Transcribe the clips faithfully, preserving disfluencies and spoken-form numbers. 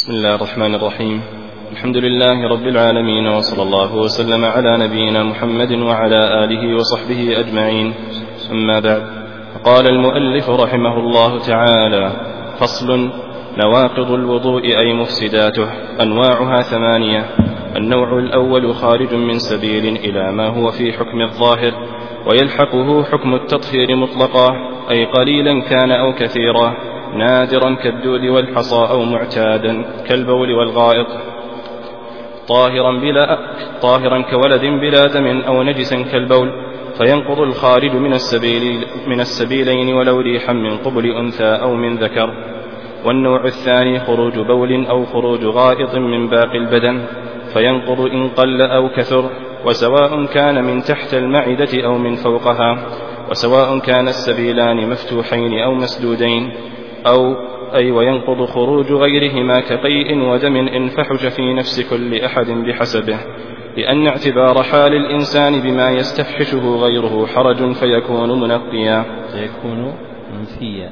بسم الله الرحمن الرحيم. الحمد لله رب العالمين، وصلى الله وسلم على نبينا محمد وعلى آله وصحبه أجمعين. أما بعد، قال المؤلف رحمه الله تعالى: فصل: نواقض الوضوء أي مفسداته أنواعها ثمانية. النوع الأول خارج من سبيل إلى ما هو في حكم الظاهر، ويلحقه حكم التطهير مطلقا، أي قليلا كان أو كثيرا، نادرا كالدود والحصى أو معتادا كالبول والغائط، طاهرا, بلا طاهرا كولد بلا دم أو نجسا كالبول، فينقض الخارج من, السبيل من السبيلين ولو ريحا من قبل أنثى أو من ذكر. والنوع الثاني خروج بول أو خروج غائط من باقي البدن، فينقض إن قل أو كثر، وسواء كان من تحت المعدة أو من فوقها، وسواء كان السبيلان مفتوحين أو مسدودين، أو أي وينقض خروج غيرهما كقيء ودم إن فحش في نفس كل أحد بحسبه، لأن اعتبار حال الإنسان بما يستفحشه غيره حرج، فيكون منقيا فيكون منفيا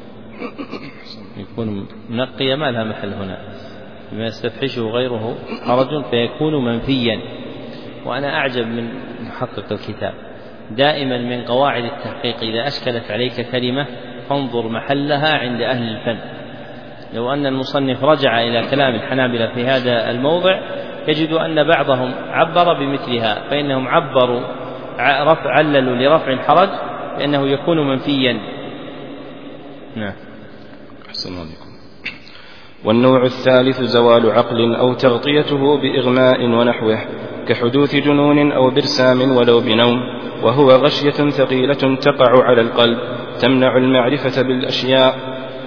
يكون منقيا ما لها محل هنا، بما يستفحشه غيره حرج فيكون منفيا. وأنا أعجب من محقق الكتاب دائما من قواعد التحقيق: إذا أشكلت عليك كلمة فانظر محلها عند أهل الفن. لو أن المصنف رجع إلى كلام الحنابلة في هذا الموضع يجد أن بعضهم عبر بمثلها، فإنهم عبروا رفع عللوا لرفع الحرج لأنه يكون منفيا. نعم. أحسن عليكم. والنوع الثالث زوال عقل أو تغطيته بإغماء ونحوه، كحدوث جنون أو برسام ولو بنوم، وهو غشية ثقيلة تقع على القلب تمنع المعرفة بالأشياء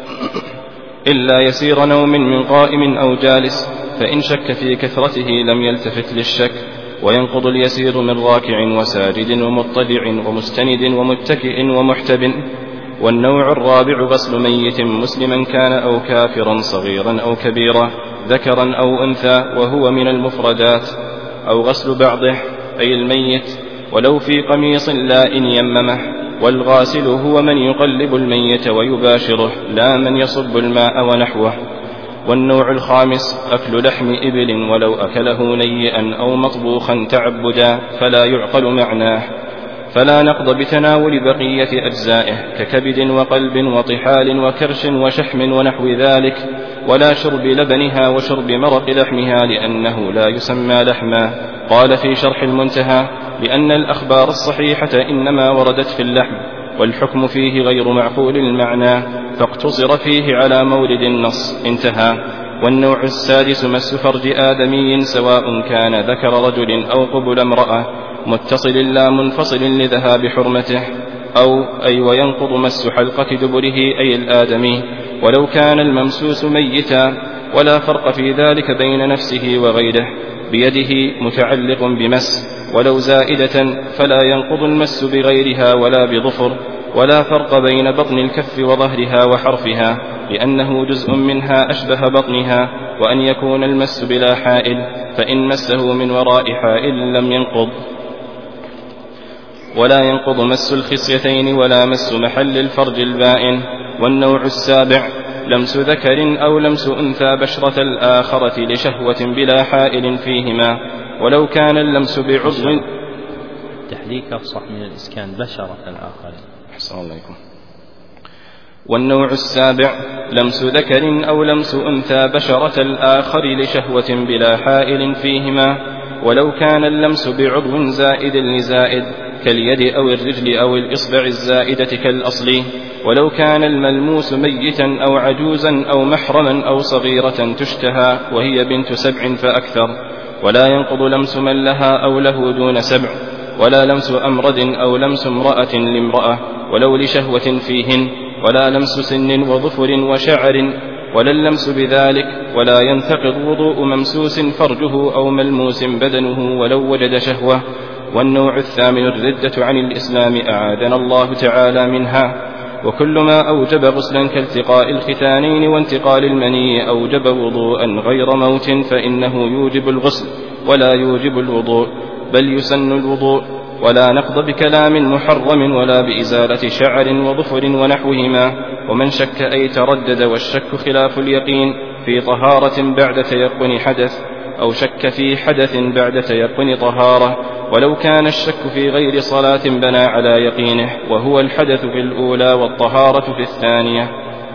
إلا يسير نوم من قائم أو جالس، فإن شك في كثرته لم يلتفت للشك. وينقض اليسير من راكع وساجد ومضطجع ومستند ومتكئ ومحتب. والنوع الرابع غسل ميت مسلما كان أو كافرا، صغيرا أو كبيرا، ذكرا أو أنثى، وهو من المفردات. أو غسل بعضه أي الميت ولو في قميص لا إن يممه. والغاسل هو من يقلب الميت ويباشره، لا من يصب الماء ونحوه. والنوع الخامس أكل لحم إبل ولو أكله نيئا أو مطبوخا تعبدا، فلا يعقل معناه، فلا نقض بتناول بقية أجزائه ككبد وقلب وطحال وكرش وشحم ونحو ذلك، ولا شرب لبنها وشرب مرق لحمها، لأنه لا يسمى لحما. قال في شرح المنتهى: لأن الأخبار الصحيحة إنما وردت في اللحم، والحكم فيه غير معقول المعنى، فاقتصر فيه على مورد النص. انتهى. والنوع السادس مس فرج آدمي سواء كان ذكر رجل أو قبل امرأة، متصل لا منفصل لذهاب حرمته. أو أي وينقض مس حلقة دبره أي الآدمي ولو كان الممسوس ميتا، ولا فرق في ذلك بين نفسه وغيره. بيده متعلق بمس ولو زائدة، فلا ينقض المس بغيرها ولا بظفر. ولا فرق بين بطن الكف وظهرها وحرفها، لأنه جزء منها أشبه بطنها. وأن يكون المس بلا حائل، فإن مسه من وراء حائل لم ينقض. ولا ينقض مس الخصيتين ولا مس محل الفرج البائن. والنوع السابع لمس ذكر أو لمس أنثى بشرة الآخرة لشهوة بلا حائل فيهما، ولو كان اللمس بعضو. تحريك أفصح من الإسكان بشرة الآخرين. أحسن عليكم. والنوع السابع لمس ذكر أو لمس أنثى بشرة الآخر لشهوة بلا حائل فيهما، ولو كان اللمس بعضو زائد لزائد كاليد أو الرجل أو الإصبع الزائدة كالأصل. ولو كان الملموس ميتا أو عجوزا أو محرما أو صغيرة تشتهى وهي بنت سبع فأكثر. ولا ينقض لمس من لها أو له دون سبع. ولا لمس أمرد أو لمس امرأة لامرأة ولو لشهوة فيهن. ولا لمس سن وظفر وشعر ولا اللمس بذلك. ولا ينتقض وضوء ممسوس فرجه أو ملموس بدنه ولو وجد شهوة. والنوع الثامن الردة عن الإسلام أعاذنا الله تعالى منها. وكل ما أوجب غسلا كالتقاء الختانين وانتقال المني أوجب وضوءا غير موت، فإنه يوجب الغسل ولا يوجب الوضوء، بل يسن الوضوء. ولا نقض بكلام محرم ولا بإزالة شعر وظفر ونحوهما. ومن شك أي تردد، والشك خلاف اليقين، في طهارة بعد تيقن حدث، أو شك في حدث بعد تيقن طهارة، ولو كان الشك في غير صلاة بنى على يقينه، وهو الحدث في الأولى والطهارة في الثانية.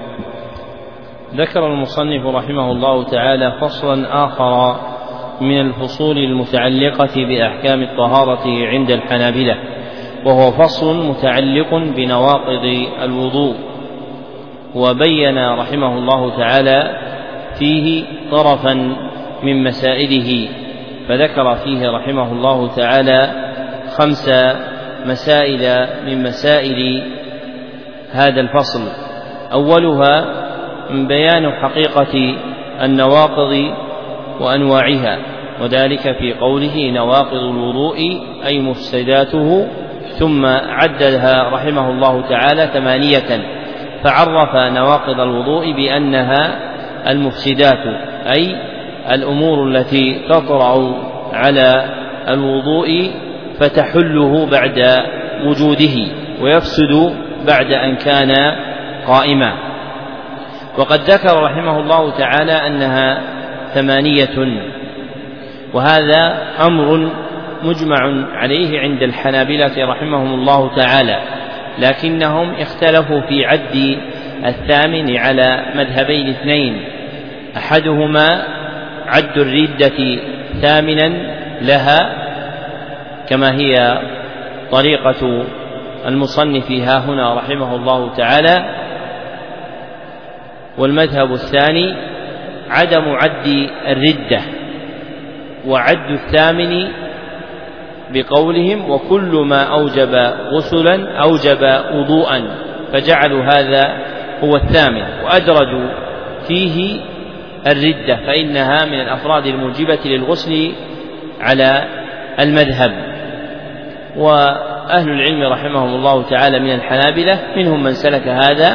ذكر المصنف رحمه الله تعالى فصلا آخر من الفصول المتعلقة بأحكام الطهارة عند الحنابلة، وهو فصل متعلق بنواقض الوضوء، وبين رحمه الله تعالى فيه طرفا من مسائله، فذكر فيه رحمه الله تعالى خمس مسائل من مسائل هذا الفصل. أولها بيان حقيقة النواقض وأنواعها، وذلك في قوله نواقض الوضوء أي مفسداته، ثم عددها رحمه الله تعالى ثمانية، فعرف نواقض الوضوء بأنها المفسدات، أي الأمور التي تطرأ على الوضوء فتحله بعد وجوده ويفسد بعد أن كان قائما. وقد ذكر رحمه الله تعالى أنها ثمانية، وهذا أمر مجمع عليه عند الحنابلة رحمهم الله تعالى، لكنهم اختلفوا في عد الثامن على مذهبين اثنين، أحدهما عد الردة ثامنا لها كما هي طريقة المصنف ها هنا رحمه الله تعالى، والمذهب الثاني عدم عد الردة، وعد الثامن بقولهم وكل ما أوجب غسلا أوجب وضوءا، فجعلوا هذا هو الثامن، وأدرجوا فيه الردة فإنها من الأفراد الموجبة للغسل على المذهب. وأهل العلم رحمهم الله تعالى من الحنابلة منهم من سلك هذا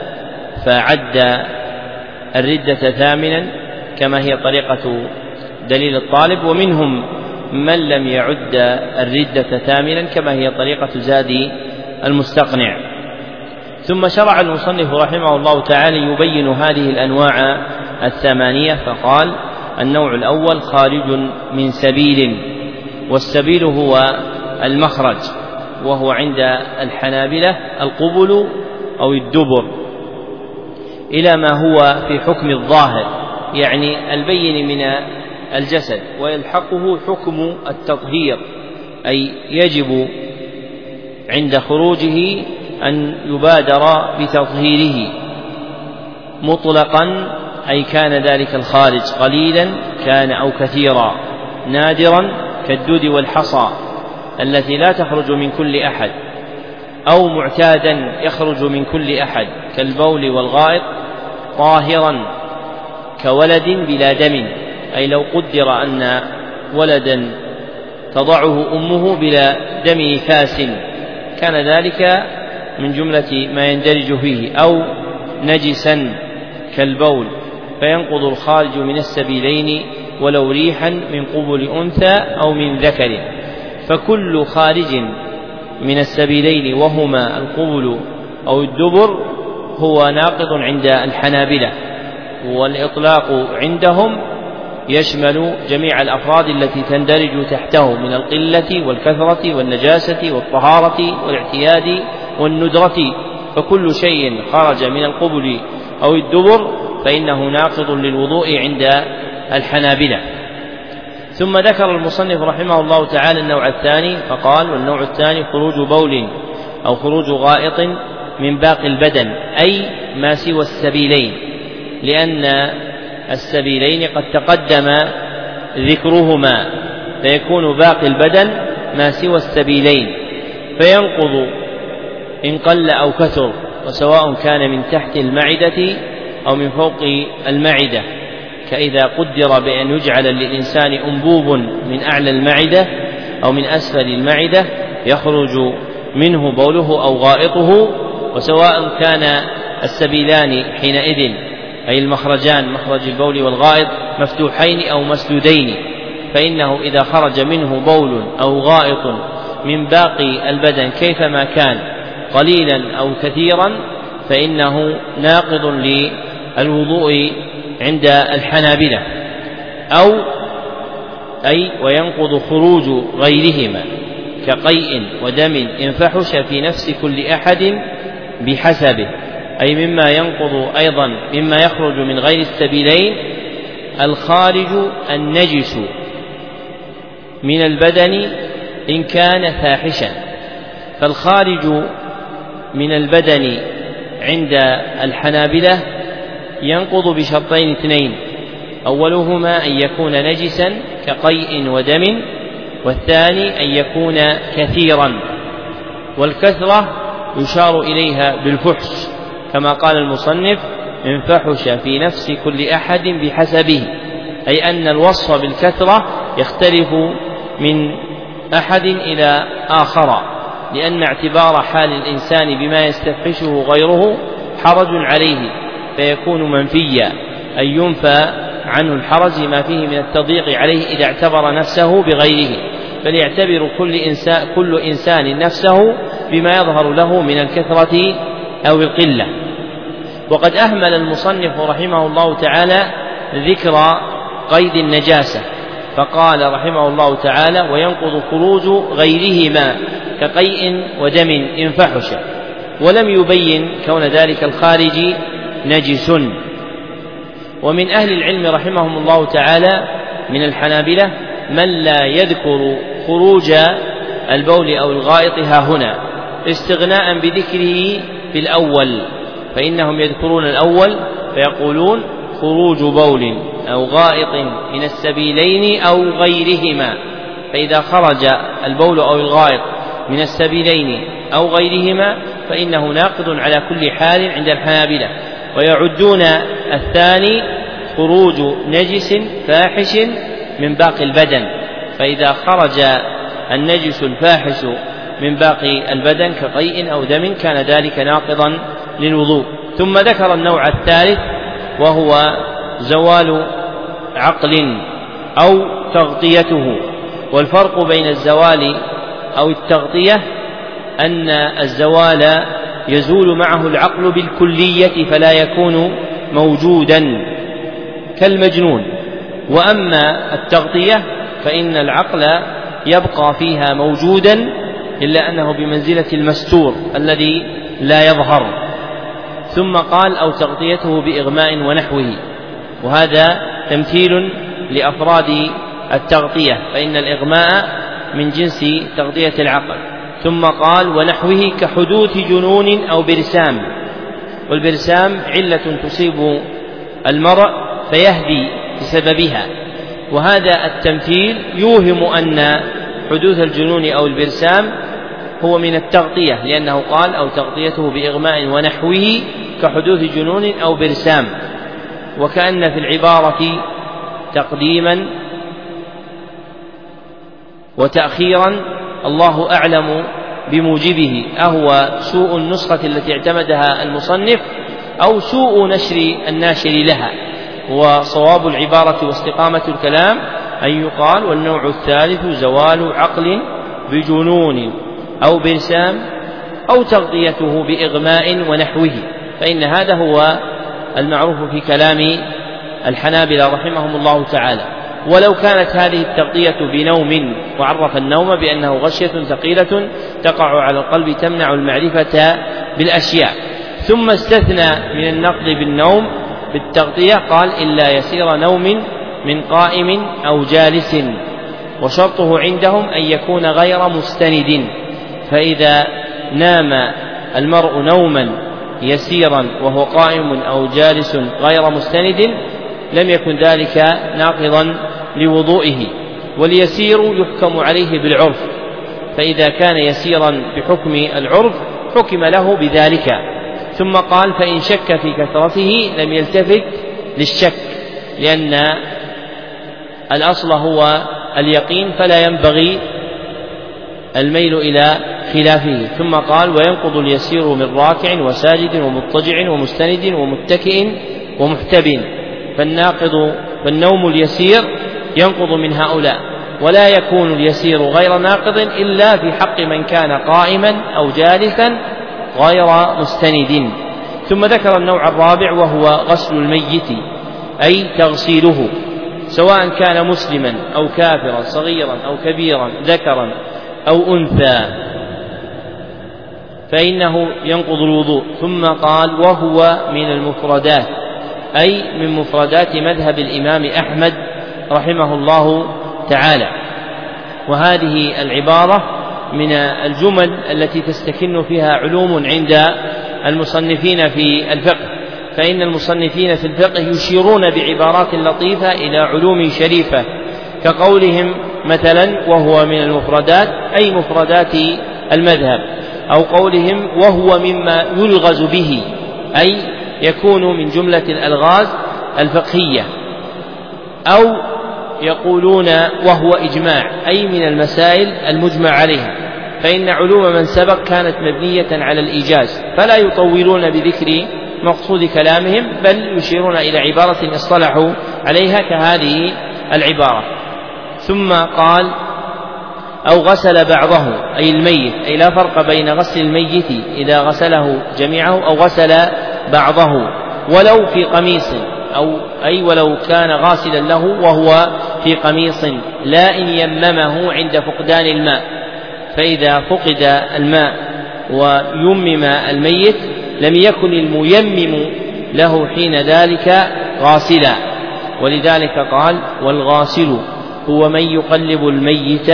فعد الردة ثامنا كما هي طريقة دليل الطالب، ومنهم من لم يعد الردة ثامنا كما هي طريقة زاد المستقنع. ثم شرع المصنف رحمه الله تعالى يبين هذه الأنواع الثمانية، فقال النوع الأول خارج من سبيل، والسبيل هو المخرج، وهو عند الحنابلة القبل أو الدبر، إلى ما هو في حكم الظاهر يعني البين من الجسد، ويلحقه حكم التطهير، أي يجب عند خروجه أن يبادر بتطهيره مطلقا، أي كان ذلك الخارج قليلا كان أو كثيرا، نادرا كالدود والحصى التي لا تخرج من كل أحد، أو معتادا يخرج من كل أحد كالبول والغائط، طاهرا كولد بلا دم، أي لو قدر أن ولدا تضعه أمه بلا دم نفاس كان ذلك من جملة ما يندرج فيه، أو نجسا كالبول فينقض الخارج من السبيلين ولو ريحا من قبل أنثى أو من ذكر، فكل خارج من السبيلين وهما القبل أو الدبر هو ناقض عند الحنابلة، والإطلاق عندهم يشمل جميع الأفراد التي تندرج تحته من القلة والكثرة والنجاسة والطهارة والاعتياد والندرة، فكل شيء خرج من القبل أو الدبر فإنه ناقض للوضوء عند الحنابلة. ثم ذكر المصنف رحمه الله تعالى النوع الثاني فقال والنوع الثاني خروج بول أو خروج غائط من باقي البدن، أي ما سوى السبيلين، لأن السبيلين قد تقدم ذكرهما، فيكون باقي البدن ما سوى السبيلين، فينقض إن قل أو كثر، وسواء كان من تحت المعدة أو من فوق المعدة، كإذا قدر بأن يجعل للإنسان أنبوب من أعلى المعدة أو من أسفل المعدة يخرج منه بوله أو غائطه، وسواء كان السبيلان حينئذ أي المخرجان مخرج البول والغائط مفتوحين أو مسدودين، فإنه إذا خرج منه بول أو غائط من باقي البدن كيفما كان قليلا أو كثيرا فإنه ناقض للوضوء عند الحنابلة، أو أي وينقض خروج غيرهما كقيء ودم إن فحش في نفس كل أحد بحسبه، أي مما ينقض أيضا مما يخرج من غير السبيلين الخارج النجس من البدن إن كان فاحشا. فالخارج من البدن عند الحنابلة ينقض بشرطين اثنين: أولهما أن يكون نجسا كقيء ودم، والثاني أن يكون كثيرا. والكثرة يشار إليها بالفحش كما قال المصنف: إن فحش في نفس كل أحد بحسبه، أي أن الوصف بالكثرة يختلف من أحد إلى آخر، لأن اعتبار حال الإنسان بما يستفحشه غيره حرج عليه فيكون منفيا، أي ينفى عنه الحرج ما فيه من التضييق عليه إذا اعتبر نفسه بغيره، بل يعتبر كل إنسان, كل إنسان نفسه بما يظهر له من الكثرة أو القلة. وقد أهمل المصنف رحمه الله تعالى ذكر قيد النجاسة، فقال رحمه الله تعالى: وينقض خروج غيرهما كقيء ودم إن فحش، ولم يبين كون ذلك الخارج نجس. ومن أهل العلم رحمهم الله تعالى من الحنابلة من لا يذكر خروج البول أو الغائط ها هنا استغناء بذكره في الأول، فإنهم يذكرون الأول فيقولون: خروج بول أو غائط من السبيلين أو غيرهما. فإذا خرج البول أو الغائط من السبيلين أو غيرهما فإنه ناقض على كل حال عند الحنابلة. ويعدون الثاني خروج نجس فاحش من باقي البدن، فإذا خرج النجس الفاحش من باقي البدن كقيء أو دم كان ذلك ناقضا للوضوء. ثم ذكر النوع الثالث وهو زوال عقل أو تغطيته. والفرق بين الزوال أو التغطية أن الزوال يزول معه العقل بالكلية فلا يكون موجودا كالمجنون، وأما التغطية فإن العقل يبقى فيها موجودا إلا أنه بمنزلة المستور الذي لا يظهر. ثم قال: أو تغطيته بإغماء ونحوه، وهذا تمثيل لأفراد التغطية، فإن الإغماء من جنس تغطية العقل. ثم قال: ونحوه كحدوث جنون أو برسام. والبرسام علة تصيب المرء فيهدي بسببها، وهذا التمثيل يوهم أن حدوث الجنون أو البرسام هو من التغطية، لأنه قال: أو تغطيته بإغماء ونحوه كحدوث جنون أو برسام، وكأن في العبارة تقديما وتأخيرا الله أعلم بموجبه، أهو سوء النسخة التي اعتمدها المصنف أو سوء نشر الناشر لها. وصواب العبارة واستقامة الكلام أن يقال: والنوع الثالث زوال عقل بجنون أو برسام أو تغطيته بإغماء ونحوه، فإن هذا هو المعروف في كلام الحنابلة رحمهم الله تعالى. ولو كانت هذه التغطية بنوم، وعرف النوم بأنه غشية ثقيلة تقع على القلب تمنع المعرفة بالأشياء، ثم استثنى من النقض بالنوم بالتغطية قال: إلا يسير نوم من قائم أو جالس، وشرطه عندهم أن يكون غير مستند. فإذا نام المرء نوما يسيرا وهو قائم أو جالس غير مستند لم يكن ذلك ناقضا لوضوئه. واليسير يحكم عليه بالعرف، فإذا كان يسيرا بحكم العرف حكم له بذلك. ثم قال: فإن شك في كثرته لم يلتفت للشك، لأن الأصل هو اليقين فلا ينبغي الميل إلى خلافه. ثم قال: وينقض اليسير من راكع وساجد ومضطجع ومستند ومتكئ ومحتب. فالناقض فالنوم اليسير ينقض من هؤلاء، ولا يكون اليسير غير ناقض إلا في حق من كان قائما أو جالسا غير مستند. ثم ذكر النوع الرابع وهو غسل الميت أي تغسيله، سواء كان مسلما أو كافرا، صغيرا أو كبيرا، ذكرا أو أنثى، فإنه ينقض الوضوء. ثم قال وهو من المفردات، أي من مفردات مذهب الإمام أحمد رحمه الله تعالى. وهذه العبارة من الجمل التي تستكن فيها علوم عند المصنفين في الفقه، فإن المصنفين في الفقه يشيرون بعبارات لطيفة إلى علوم شريفة، كقولهم مثلا وهو من المفردات أي مفردات المذهب، أو قولهم وهو مما يلغز به أي يكون من جملة الألغاز الفقهية، أو يقولون وهو إجماع أي من المسائل المجمع عليها، فإن علوم من سبق كانت مبنية على الإيجاز، فلا يطولون بذكر مقصود كلامهم، بل يشيرون إلى عبارة اصطلحوا عليها كهذه العبارة. ثم قال أو غسل بعضه أي الميت، أي لا فرق بين غسل الميت إذا غسله جميعه أو غسل بعضه، ولو في قميص، أو أي ولو كان غاسلا له وهو في قميص، لا إن يممه عند فقدان الماء، فإذا فقد الماء ويمم الميت لم يكن الميمم له حين ذلك غاسلا، ولذلك قال والغاسل هو من يقلب الميت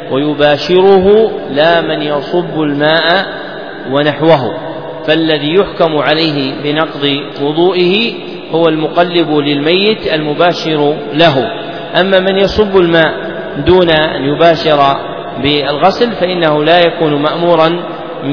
ويباشره لا من يصب الماء ونحوه، فالذي يحكم عليه بنقض وضوئه هو المقلب للميت المباشر له. أما من يصب الماء دون أن يباشر بالغسل فإنه لا يكون مأمورا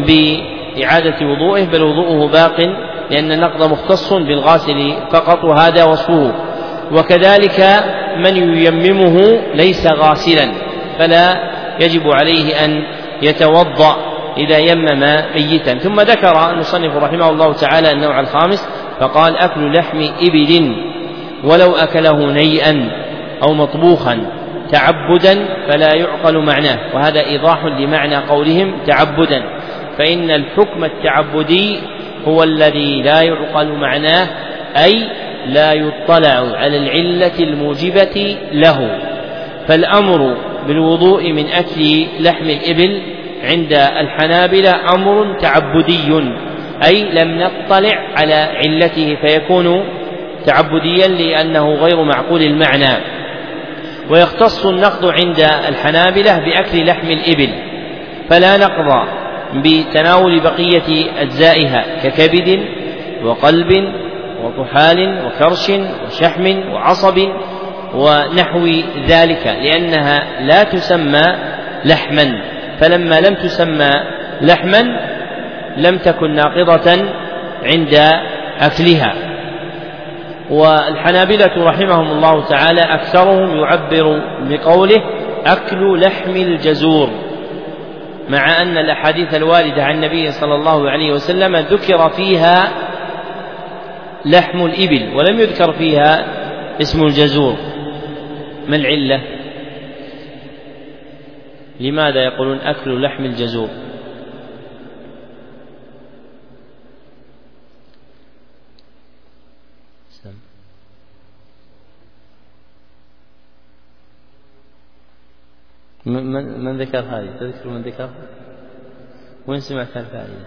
بإعادة وضوئه، بل وضوءه باق، لأن النقض مختص بالغاسل فقط، وهذا وصفه. وكذلك من ييممه ليس غاسلا فلا يجب عليه أن يتوضأ إذا يمم ميتا. ثم ذكر المصنف رحمه الله تعالى النوع الخامس فقال أكل لحم إبل ولو أكله نيئا أو مطبوخا تعبدا فلا يعقل معناه، وهذا إيضاح لمعنى قولهم تعبدا، فإن الحكم التعبدي هو الذي لا يعقل معناه، أي لا يطلع على العلة الموجبة له. فالأمر بالوضوء من أكل لحم الإبل عند الحنابلة أمر تعبدي، أي لم نطلع على علته فيكون تعبديا لأنه غير معقول المعنى. ويختص النقض عند الحنابلة بأكل لحم الإبل، فلا نقض بتناول بقية أجزائها ككبد وقلب وطحال وكرش وشحم وعصب ونحو ذلك، لأنها لا تسمى لحما، فلما لم تسمى لحما لم تكن ناقضة عند أكلها. والحنابلة رحمهم الله تعالى أكثرهم يعبر بقوله أكل لحم الجزور، مع أن الأحاديث الواردة عن النبي صلى الله عليه وسلم ذكر فيها لحم الإبل ولم يذكر فيها اسم الجزور. ما العلة؟ لماذا يقولون أكل لحم الجزور؟ من, من ذكر هذه؟ تذكر من ذكر؟ وين سمعت الفائدة؟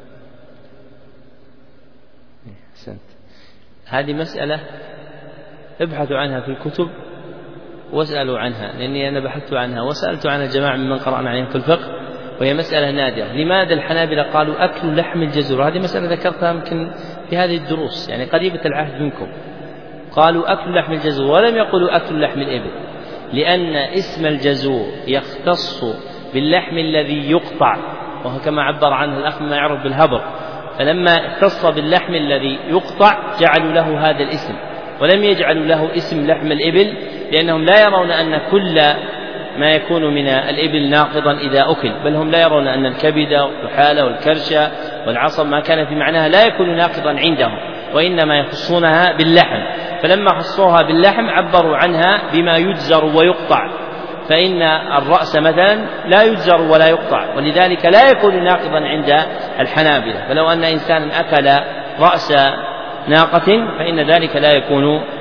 أحسنت. هذه مسألة ابحثوا عنها في الكتب واسألوا عنها، لأني أنا بحثت عنها وسألت عنها جماعة ممن قرأنا عليهم في الفقه، وهي مسألة نادرة. لماذا الحنابلة قالوا أكل لحم الجزور؟ هذه مسألة ذكرتها يمكن في هذه الدروس، يعني قريبة العهد منكم. قالوا أكل لحم الجزور ولم يقولوا أكل لحم الإبل، لأن اسم الجزور يختص باللحم الذي يقطع، وهو كما عبر عنه الأخ ما يعرف بالهبر، فلما اختص باللحم الذي يقطع جعلوا له هذا الاسم، ولم يجعلوا له اسم لحم الإبل، لأنهم لا يرون أن كل ما يكون من الإبل ناقضا إذا أكل، بل هم لا يرون أن الكبد والطحال والكرش والعصب ما كان في معناها لا يكون ناقضا عندهم، وإنما يخصونها باللحم. فلما خصوها باللحم عبروا عنها بما يجزر ويقطع، فإن الرأس مثلا لا يجزر ولا يقطع، ولذلك لا يكون ناقضا عند الحنابلة. فلو أن إنسانا أكل رأس ناقة فإن ذلك لا يكون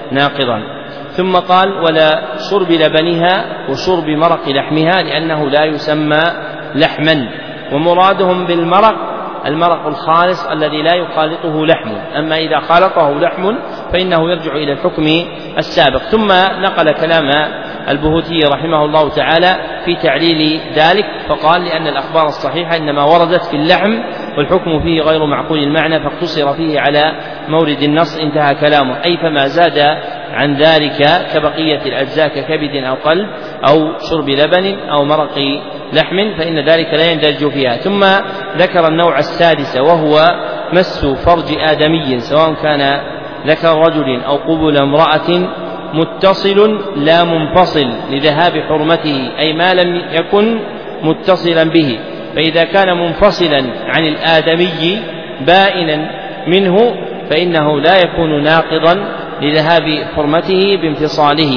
ناقضا. ثم قال ولا شرب لبنها وشرب مرق لحمها لأنه لا يسمى لحما، ومرادهم بالمرق المرق الخالص الذي لا يخالطه لحم، أما إذا خالطه لحم فإنه يرجع إلى الحكم السابق. ثم نقل كلام البهوتي رحمه الله تعالى في تعليل ذلك فقال لأن الأخبار الصحيحة إنما وردت في اللحم والحكم فيه غير معقول المعنى فاقتصر فيه على مورد النص، انتهى كلامه، أي فما زاد عن ذلك كبقية الأجزاء ككبد أو قلب أو شرب لبن أو مرق لحم فإن ذلك لا يندرج فيها. ثم ذكر النوع السادس وهو مس فرج آدمي سواء كان ذكر رجل أو قبل امرأة متصل لا منفصل لذهاب حرمته، أي ما لم يكن متصلا به، فإذا كان منفصلا عن الآدمي بائنا منه فإنه لا يكون ناقضا لذهاب حرمته بانفصاله.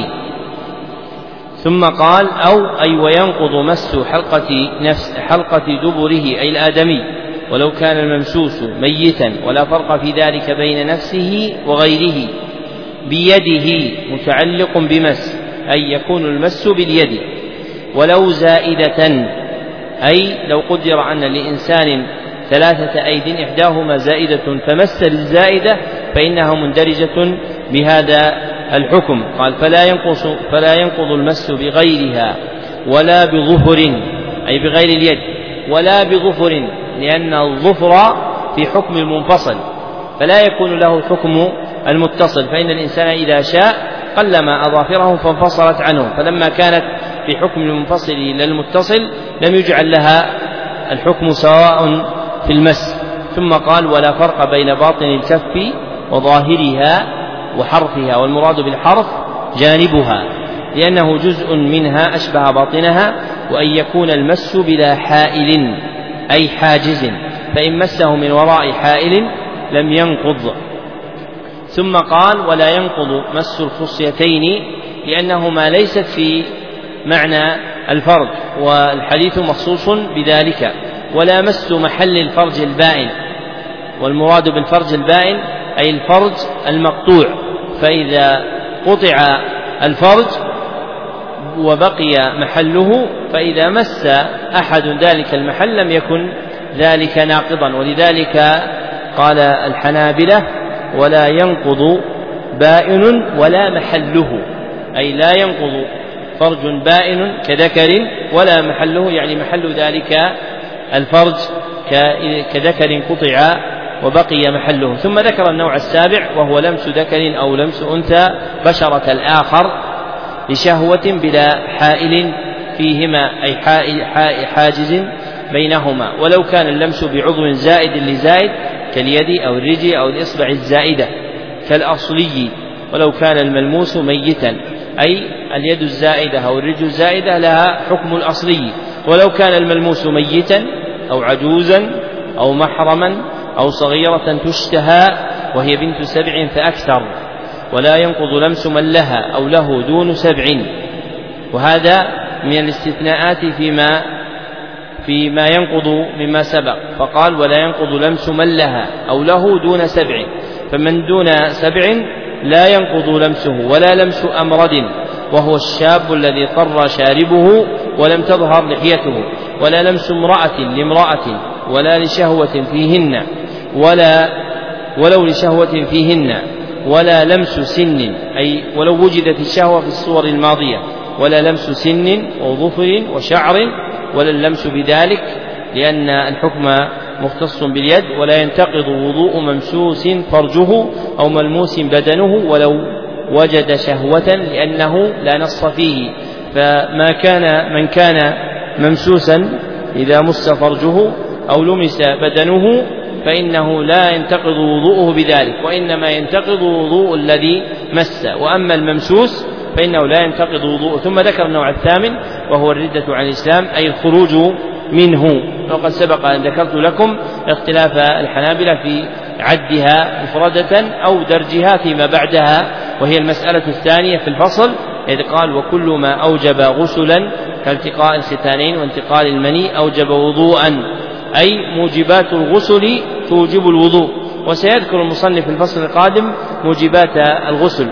ثم قال أو أي وينقض مس حلقة نفس حلقة دبره أي الآدمي ولو كان الممسوس ميتا، ولا فرق في ذلك بين نفسه وغيره، بيده متعلق بمس أي يكون المس باليد، ولو زائدة أي لو قدر أن لإنسان ثلاثة أيد إحداهما زائدة فمس للزائدة فإنها مندرجة بهذا الحكم. قال فلا ينقص فلا ينقض المس بغيرها ولا بظفر أي بغير اليد ولا بظفر، لأن الظفر في حكم المنفصل فلا يكون له حكم المتصل، فإن الإنسان إذا شاء قلم أظافره فانفصلت عنه، فلما كانت في حكم المنفصل للمتصل لم يجعل لها الحكم سواء في المس. ثم قال ولا فرق بين باطن الكف وظاهرها وحرفها، والمراد بالحرف جانبها لأنه جزء منها أشبه باطنها، وأن يكون المس بلا حائل أي حاجز، فإن مسه من وراء حائل لم ينقض. ثم قال ولا ينقض مس الخصيتين لأنهما ليست في معنى الفرج والحديث مخصوص بذلك، ولا مس محل الفرج البائن، والمراد بالفرج البائن أي الفرج المقطوع، فإذا قطع الفرج وبقي محله فإذا مس أحد ذلك المحل لم يكن ذلك ناقضا. ولذلك قال الحنابلة ولا ينقض بائن ولا محله، أي لا ينقض فرج بائن كذكر ولا محله يعني محل ذلك الفرج كذكر قطع وبقي محله. ثم ذكر النوع السابع وهو لمس ذكر أو لمس أنثى بشرة الآخر لشهوة بلا حائل فيهما أي حاجز بينهما، ولو كان اللمس بعضو زائد لزائد كاليد أو الرجل أو الإصبع الزائدة كالأصلي، ولو كان الملموس ميتا أي اليد الزائدة أو الرجل الزائدة لها حكم الأصلي، ولو كان الملموس ميتا أو عجوزا أو محرما أو صغيرة تشتهى وهي بنت سبع فأكثر، ولا ينقض لمس من لها أو له دون سبع. وهذا من الاستثناءات فيما فيما ينقض مما سبق، فقال ولا ينقض لمس من لها أو له دون سبع، فمن دون سبع لا ينقض لمسه، ولا لمس أمرد وهو الشاب الذي طر شاربه ولم تظهر لحيته، ولا لمس امرأة لامرأة ولا لشهوة فيهن ولا ولو لشهوة فيهن، ولا لمس سن أي ولو وجدت الشهوة في الصور الماضية، ولا لمس سن وظفر وشعر ولا اللمس بذلك لأن الحكم مختص باليد، ولا ينتقض وضوء ممسوس فرجه أو ملموس بدنه ولو وجد شهوة لأنه لا نص فيه، فما كان من كان ممسوسا إذا مس فرجه أو لمس بدنه فإنه لا ينتقض وضوءه بذلك، وإنما ينتقض وضوء الذي مس، وأما الممسوس فإنه لا ينتقض وضوءه. ثم ذكر النوع الثامن وهو الردة عن الإسلام أي الخروج منه، وقد سبق أن ذكرت لكم اختلاف الحنابلة في عدها مفردة أو درجها فيما بعدها، وهي المسألة الثانية في الفصل، إذ قال وكل ما أوجب غسلا كالتقاء الختانين وانتقال المني أوجب وضوءا، أي موجبات الغسل توجب الوضوء. وسيذكر المصنف في الفصل القادم موجبات الغسل،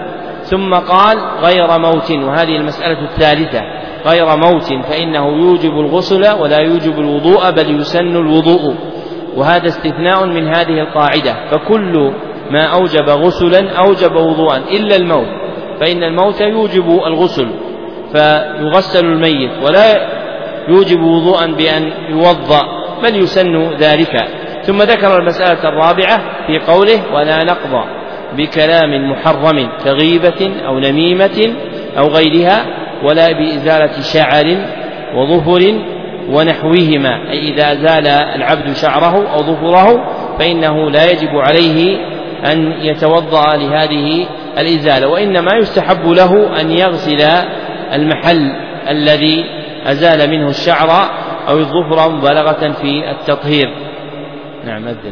ثم قال غير موت، وهذه المسألة الثالثة غير موت فإنه يوجب الغسل ولا يوجب الوضوء بل يسن الوضوء، وهذا استثناء من هذه القاعدة، فكل ما أوجب غسلا أوجب وضوءا إلا الموت، فإن الموت يوجب الغسل فيغسل الميت ولا يوجب وضوءا بأن يوضأ بل يسن ذلك. ثم ذكر المسألة الرابعة في قوله ولا نقضى بكلام محرم كغيبة أو نميمة أو غيرها ولا بإزالة شعر وظفر ونحوهما، أي إذا أزال العبد شعره أو ظفره فإنه لا يجب عليه أن يتوضأ لهذه الإزالة، وإنما يستحب له أن يغسل المحل الذي أزال منه الشعر أو الظفر مبالغة في التطهير. نعم أذن.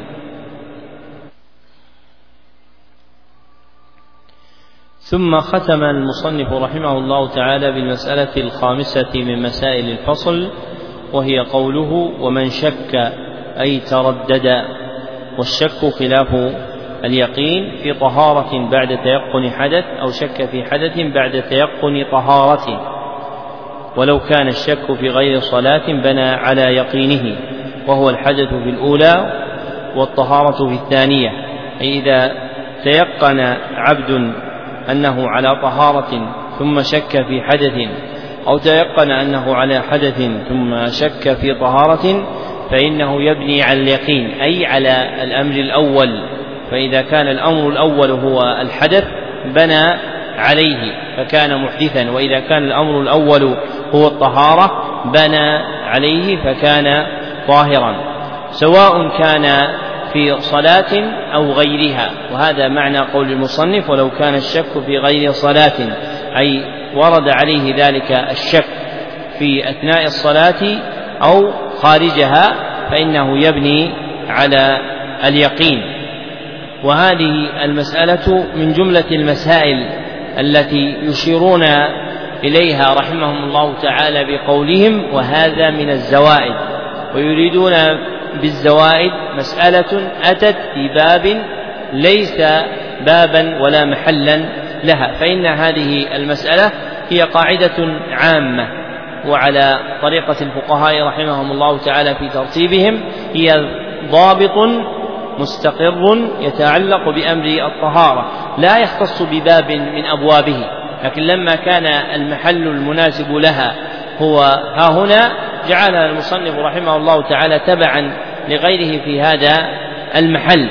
ثم ختم المصنف رحمه الله تعالى بالمسألة الخامسة من مسائل الفصل، وهي قوله ومن شك أي تردد، والشك خلاف اليقين في طهارة بعد تيقن حدث أو شك في حدث بعد تيقن طهارة، ولو كان الشك في غير صلاة بنى على يقينه، وهو الحدث في الأولى والطهارة في الثانية، أي إذا تيقن عبد أنه على طهارة ثم شك في حدث أو تيقن أنه على حدث ثم شك في طهارة فإنه يبني على اليقين أي على الأمر الأول، فإذا كان الأمر الأول هو الحدث بنى عليه فكان محدثا، وإذا كان الأمر الأول هو الطهارة بنى عليه فكان طاهرا، سواء كان في صلاة أو غيرها. وهذا معنى قول المصنف ولو كان الشك في غير صلاة، أي ورد عليه ذلك الشك في أثناء الصلاة أو خارجها فإنه يبني على اليقين. وهذه المسألة من جملة المسائل التي يشيرون إليها رحمهم الله تعالى بقولهم وهذا من الزوائد، ويريدون بالزوائد مسألة أتت في باب ليس بابا ولا محلا لها، فإن هذه المسألة هي قاعدة عامة، وعلى طريقة الفقهاء رحمهم الله تعالى في ترتيبهم هي ضابط مستقر يتعلق بأمر الطهارة لا يختص بباب من أبوابه، لكن لما كان المحل المناسب لها هو ها هنا جعلها المصنف رحمه الله تعالى تبعا لغيره في هذا المحل.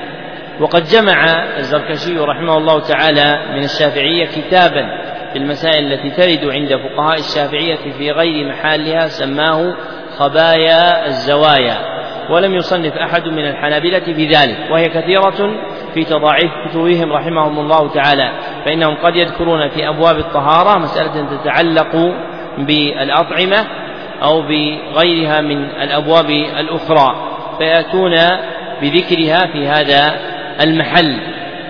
وقد جمع الزركشي رحمه الله تعالى من الشافعية كتابا في المسائل التي ترد عند فقهاء الشافعية في غير محلها سماه خبايا الزوايا، ولم يصنف أحد من الحنابلة بذلك، وهي كثيرة في تضاعيف كتبهم رحمهم الله تعالى، فإنهم قد يذكرون في أبواب الطهارة مسألة تتعلق بالأطعمة أو بغيرها من الأبواب الأخرى فيأتون بذكرها في هذا المحل،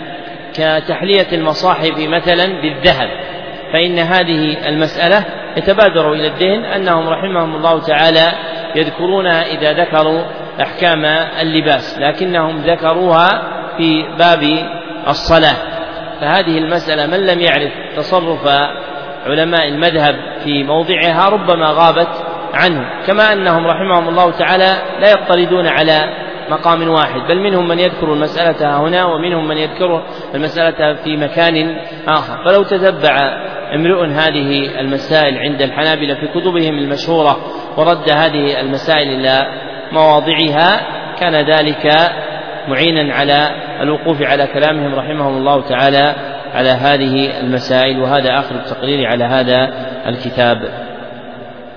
كتحلية المصاحف مثلا بالذهب، فإن هذه المسألة يتبادر إلى الذهن أنهم رحمهم الله تعالى يذكرونها إذا ذكروا أحكام اللباس، لكنهم ذكروها في باب الصلاة، فهذه المسألة من لم يعرف تصرف علماء المذهب في موضعها ربما غابت عنه، كما أنهم رحمهم الله تعالى لا يضطردون على مقام واحد، بل منهم من يذكر المسألة هنا ومنهم من يذكر المسألة في مكان آخر. فلو تتبع امرؤ هذه المسائل عند الحنابلة في كتبهم المشهورة ورد هذه المسائل إلى مواضعها كان ذلك معينا على الوقوف على كلامهم رحمهم الله تعالى على هذه المسائل. وهذا آخر التقرير على هذا الكتاب.